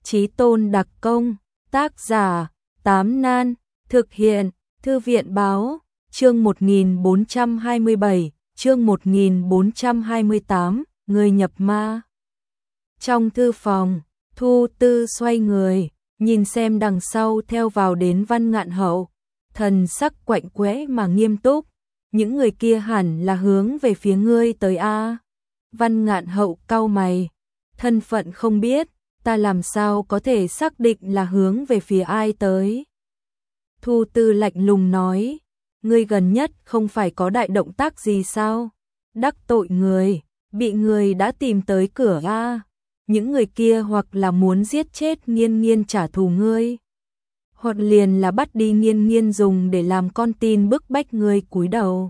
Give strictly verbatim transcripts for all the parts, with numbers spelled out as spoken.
Chí tôn đặc công, tác giả, Tám Nan, thực hiện, Thư viện báo, chương một nghìn bốn trăm hai mươi bảy, chương một nghìn bốn trăm hai mươi tám, người nhập ma. Trong thư phòng, Thu Tư xoay người, nhìn xem đằng sau theo vào đến Văn Ngạn Hậu, thần sắc quạnh quẽ mà nghiêm túc, những người kia hẳn là hướng về phía ngươi tới a. Văn Ngạn Hậu cau mày, thân phận không biết, ta làm sao có thể xác định là hướng về phía ai tới. Thu Tư lạnh lùng nói, ngươi gần nhất không phải có đại động tác gì sao? Đắc tội người, bị người đã tìm tới cửa a. Những người kia hoặc là muốn giết chết Nghiên Nghiên trả thù ngươi, hoặc liền là bắt đi Nghiên Nghiên dùng để làm con tin bức bách ngươi cúi đầu.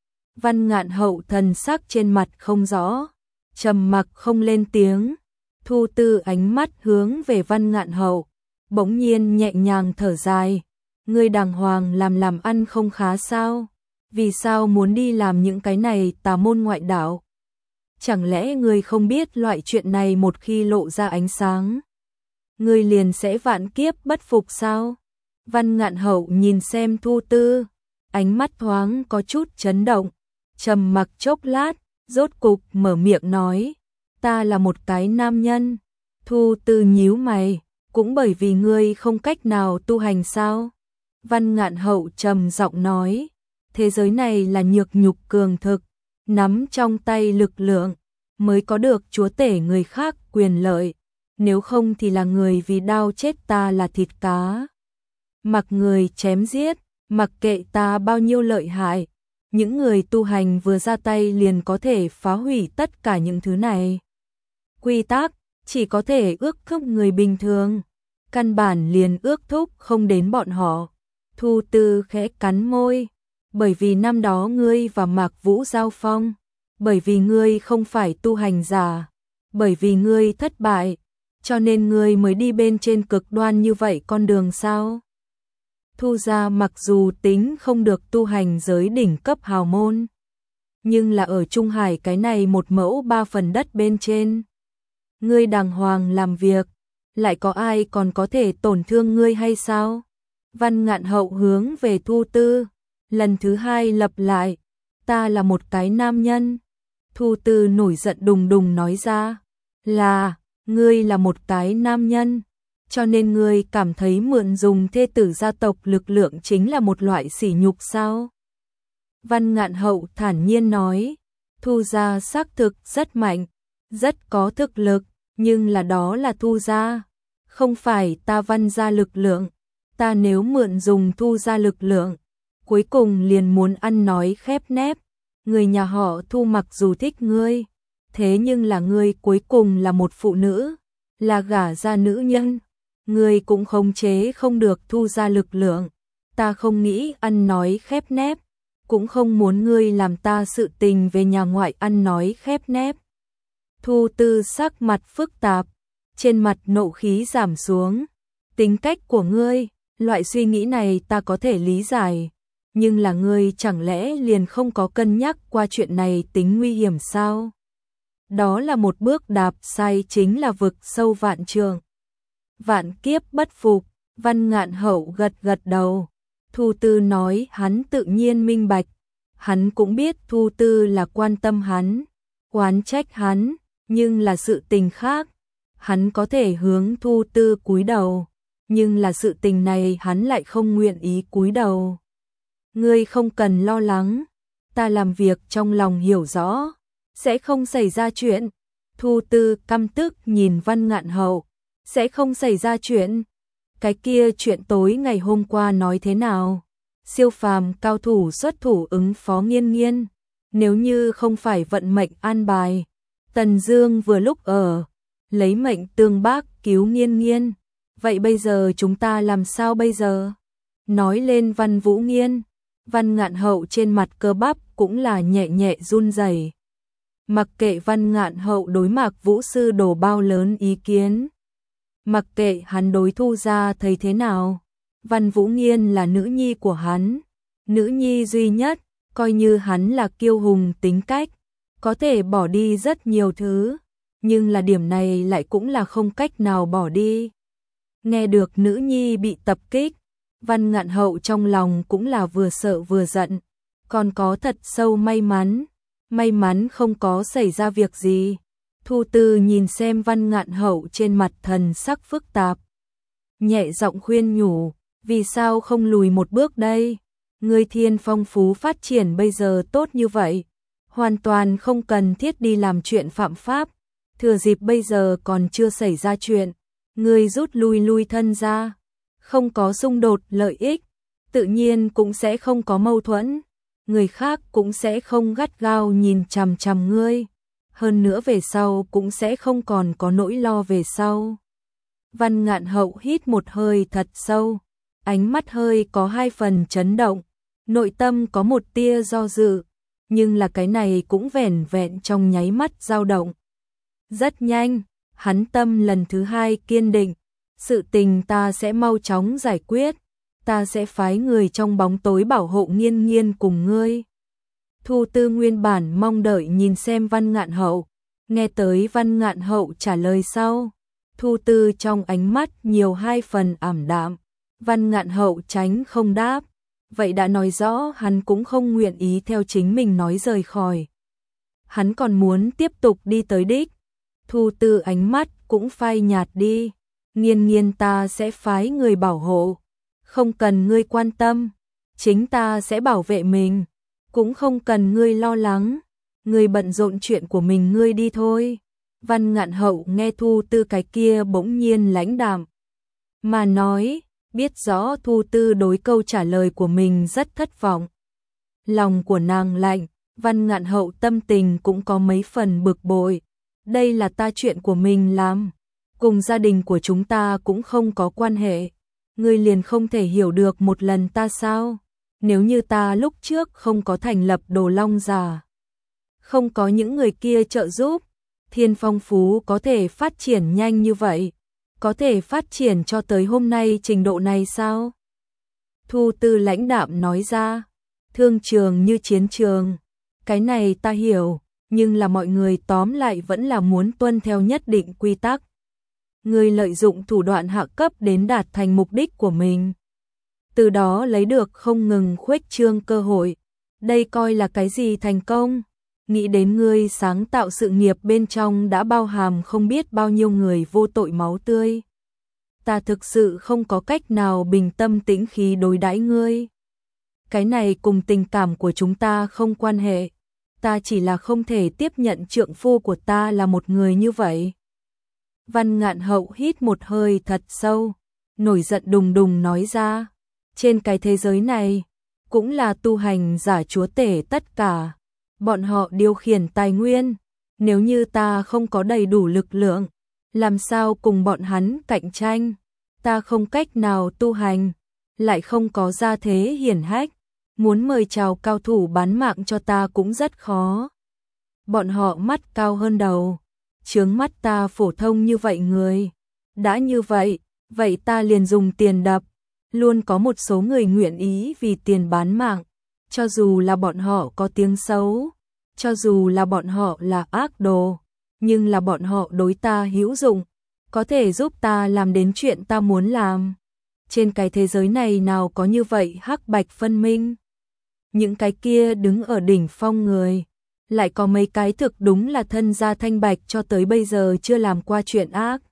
Văn Ngạn Hậu thần sắc trên mặt không rõ, trầm mặc không lên tiếng. Thu Tư ánh mắt hướng về Văn Ngạn Hậu, bỗng nhiên nhẹ nhàng thở dài, ngươi đàng hoàng làm làm ăn không khá sao? Vì sao muốn đi làm những cái này tà môn ngoại đạo? Chẳng lẽ ngươi không biết loại chuyện này một khi lộ ra ánh sáng, ngươi liền sẽ vạn kiếp bất phục sao? Văn Ngạn Hậu nhìn xem Thu Tư, ánh mắt thoáng có chút chấn động, trầm mặc chốc lát, rốt cục mở miệng nói, ta là một cái nam nhân. Thu Tư nhíu mày, cũng bởi vì ngươi không cách nào tu hành sao? Văn Ngạn Hậu trầm giọng nói, thế giới này là nhược nhục cường thực, nắm trong tay lực lượng mới có được chúa tể người khác quyền lợi, nếu không thì là người vì đau chết ta là thịt cá. Mặc người chém giết, mặc kệ ta bao nhiêu lợi hại, những người tu hành vừa ra tay liền có thể phá hủy tất cả những thứ này. Quy tắc chỉ có thể ước thúc người bình thường, căn bản liền ước thúc không đến bọn họ. Thu Tư khẽ cắn môi, bởi vì năm đó ngươi và Mạc Vũ giao phong, bởi vì ngươi không phải tu hành giả, bởi vì ngươi thất bại, cho nên ngươi mới đi bên trên cực đoan như vậy con đường sao? Thu gia mặc dù tính không được tu hành giới đỉnh cấp hào môn, nhưng là ở Trung Hải cái này một mẫu ba phần đất bên trên. Ngươi đàng hoàng làm việc, lại có ai còn có thể tổn thương ngươi hay sao? Văn Ngạn Hậu hướng về Thu Tư, lần thứ hai lặp lại, ta là một cái nam nhân. Thu Tư nổi giận đùng đùng nói ra, là, ngươi là một cái nam nhân, cho nên ngươi cảm thấy mượn dùng thê tử gia tộc lực lượng chính là một loại sỉ nhục sao? Văn Ngạn Hậu thản nhiên nói, Thu gia xác thực rất mạnh, rất có thực lực, nhưng là đó là Thu gia, không phải ta Văn gia lực lượng. Ta nếu mượn dùng Thu gia lực lượng, cuối cùng liền muốn ăn nói khép nép. Người nhà họ Thu mặc dù thích ngươi, thế nhưng là ngươi cuối cùng là một phụ nữ, là gả ra nữ nhân, ngươi cũng khống chế không được Thu gia lực lượng. Ta không nghĩ ăn nói khép nép, cũng không muốn ngươi làm ta sự tình về nhà ngoại ăn nói khép nép. Thu Tư sắc mặt phức tạp, trên mặt nộ khí giảm xuống. Tính cách của ngươi, loại suy nghĩ này ta có thể lý giải, nhưng là ngươi chẳng lẽ liền không có cân nhắc qua chuyện này tính nguy hiểm sao? Đó là một bước đạp sai chính là vực sâu vạn trượng, vạn kiếp bất phục. Văn Ngạn Hậu gật gật đầu. Thu Tư nói hắn tự nhiên minh bạch, hắn cũng biết Thu Tư là quan tâm hắn, oán trách hắn, nhưng là sự tình khác, hắn có thể hướng Thu Tư cúi đầu, nhưng là sự tình này hắn lại không nguyện ý cúi đầu. Ngươi không cần lo lắng, ta làm việc trong lòng hiểu rõ, sẽ không xảy ra chuyện. Thu Tư căm tức nhìn Văn Ngạn Hậu, sẽ không xảy ra chuyện. Cái kia chuyện tối ngày hôm qua nói thế nào? Siêu phàm cao thủ xuất thủ ứng phó Nghiên Nghiên, nếu như không phải vận mệnh an bài, Tần Dương vừa lúc ở, lấy mệnh tương bác cứu Nghiên Nghiên, vậy bây giờ chúng ta làm sao bây giờ? Nói lên Văn Vũ Nghiên, Văn Ngạn Hậu trên mặt cơ bắp cũng là nhẹ nhẹ run rẩy. Mặc kệ Văn Ngạn Hậu đối Mạc Vũ sư đổ bao lớn ý kiến, mặc kệ hắn đối Thu gia thấy thế nào, Văn Vũ Nghiên là nữ nhi của hắn, nữ nhi duy nhất, coi như hắn là kiêu hùng tính cách, có thể bỏ đi rất nhiều thứ, nhưng là điểm này lại cũng là không cách nào bỏ đi. Nghe được nữ nhi bị tập kích, Văn Ngạn Hậu trong lòng cũng là vừa sợ vừa giận, còn có thật sâu may mắn, may mắn không có xảy ra việc gì. Thu Tư nhìn xem Văn Ngạn Hậu trên mặt thần sắc phức tạp, nhẹ giọng khuyên nhủ, vì sao không lùi một bước đây? Ngươi thiên phong phú phát triển bây giờ tốt như vậy, hoàn toàn không cần thiết đi làm chuyện phạm pháp, thừa dịp bây giờ còn chưa xảy ra chuyện, ngươi rút lui lui thân ra, không có xung đột lợi ích, tự nhiên cũng sẽ không có mâu thuẫn, người khác cũng sẽ không gắt gao nhìn chằm chằm ngươi, hơn nữa về sau cũng sẽ không còn có nỗi lo về sau. Văn Ngạn Hậu hít một hơi thật sâu, ánh mắt hơi có hai phần chấn động, nội tâm có một tia do dự, nhưng là cái này cũng vẻn vẹn trong nháy mắt dao động. Rất nhanh, hắn tâm lần thứ hai kiên định, sự tình ta sẽ mau chóng giải quyết, ta sẽ phái người trong bóng tối bảo hộ Nghiên Nghiên cùng ngươi. Thu Tư nguyên bản mong đợi nhìn xem Văn Ngạn Hậu, nghe tới Văn Ngạn Hậu trả lời sau, Thu Tư trong ánh mắt nhiều hai phần ảm đạm, Văn Ngạn Hậu tránh không đáp, vậy đã nói rõ hắn cũng không nguyện ý theo chính mình nói rời khỏi. Hắn còn muốn tiếp tục đi tới đích. Thu Tư ánh mắt cũng phai nhạt đi, Nghiên Nghiên ta sẽ phái người bảo hộ, không cần ngươi quan tâm, chính ta sẽ bảo vệ mình, cũng không cần ngươi lo lắng, ngươi bận rộn chuyện của mình ngươi đi thôi. Văn Ngạn Hậu nghe Thu Tư cái kia bỗng nhiên lãnh đạm mà nói, biết rõ Thu Tư đối câu trả lời của mình rất thất vọng. Lòng của nàng lạnh, Văn Ngạn Hậu tâm tình cũng có mấy phần bực bội. Đây là ta chuyện của mình làm, cùng gia đình của chúng ta cũng không có quan hệ. Ngươi liền không thể hiểu được một lần ta sao? Nếu như ta lúc trước không có thành lập Đồ Long Giả, không có những người kia trợ giúp, Thiên Phong Phú có thể phát triển nhanh như vậy, có thể phát triển cho tới hôm nay trình độ này sao? Thu Tư lãnh đạm nói ra, thương trường như chiến trường, cái này ta hiểu, nhưng là mọi người tóm lại vẫn là muốn tuân theo nhất định quy tắc. Người lợi dụng thủ đoạn hạ cấp đến đạt thành mục đích của mình, từ đó lấy được không ngừng khuếch trương cơ hội, đây coi là cái gì thành công? Nghĩ đến ngươi sáng tạo sự nghiệp bên trong đã bao hàm không biết bao nhiêu người vô tội máu tươi. Ta thực sự không có cách nào bình tâm tĩnh khí đối đãi ngươi. Cái này cùng tình cảm của chúng ta không quan hệ. Ta chỉ là không thể tiếp nhận trượng phu của ta là một người như vậy. Văn Ngạn Hậu hít một hơi thật sâu, nổi giận đùng đùng nói ra. Trên cái thế giới này, cũng là tu hành giả chúa tể tất cả. Bọn họ điều khiển tài nguyên, nếu như ta không có đầy đủ lực lượng, làm sao cùng bọn hắn cạnh tranh? Ta không cách nào tu hành, lại không có gia thế hiển hách, muốn mời chào cao thủ bán mạng cho ta cũng rất khó. Bọn họ mắt cao hơn đầu, chướng mắt ta phổ thông như vậy người. Đã như vậy, vậy ta liền dùng tiền đập, luôn có một số người nguyện ý vì tiền bán mạng, cho dù là bọn họ có tiếng xấu, cho dù là bọn họ là ác đồ, nhưng là bọn họ đối ta hữu dụng, có thể giúp ta làm đến chuyện ta muốn làm. Trên cái thế giới này nào có như vậy hắc bạch phân minh. Những cái kia đứng ở đỉnh phong người, lại có mấy cái thực đúng là thân gia thanh bạch cho tới bây giờ chưa làm qua chuyện ác.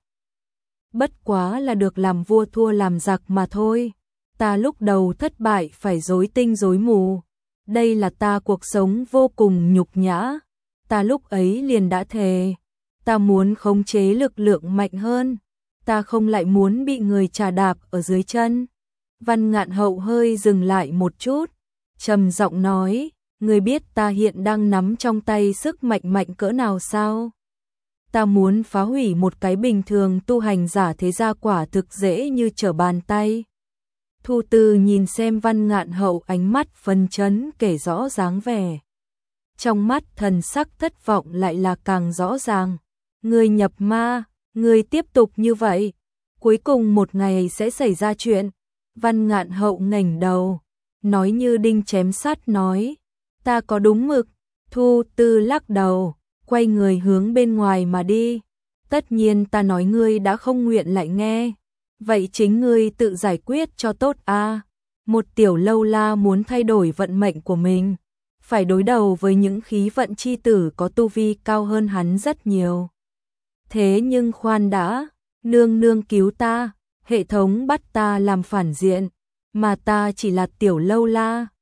Bất quá là được làm vua thua làm giặc mà thôi. Ta lúc đầu thất bại phải rối tinh rối mù. Đây là ta cuộc sống vô cùng nhục nhã. Ta lúc ấy liền đã thề, ta muốn khống chế lực lượng mạnh hơn. Ta không lại muốn bị người trà đạp ở dưới chân. Văn Ngạn Hậu hơi dừng lại một chút, trầm giọng nói, người biết ta hiện đang nắm trong tay sức mạnh mạnh cỡ nào sao? Ta muốn phá hủy một cái bình thường tu hành giả thế gia quả thực dễ như trở bàn tay. Thu Tư nhìn xem Văn Ngạn Hậu ánh mắt phấn chấn kể rõ dáng vẻ. Trong mắt thần sắc thất vọng lại là càng rõ ràng. Ngươi nhập ma, ngươi tiếp tục như vậy, cuối cùng một ngày sẽ xảy ra chuyện. Văn Ngạn Hậu ngẩng đầu, nói như đinh chém sắt nói, ta có đúng mực. Thu Tư lắc đầu, quay người hướng bên ngoài mà đi. Tất nhiên ta nói ngươi đã không nguyện lại nghe. Vậy chính ngươi tự giải quyết cho tốt a. Một tiểu lâu la muốn thay đổi vận mệnh của mình, phải đối đầu với những khí vận chi tử có tu vi cao hơn hắn rất nhiều. Thế nhưng khoan đã, nương nương cứu ta, hệ thống bắt ta làm phản diện, mà ta chỉ là tiểu lâu la,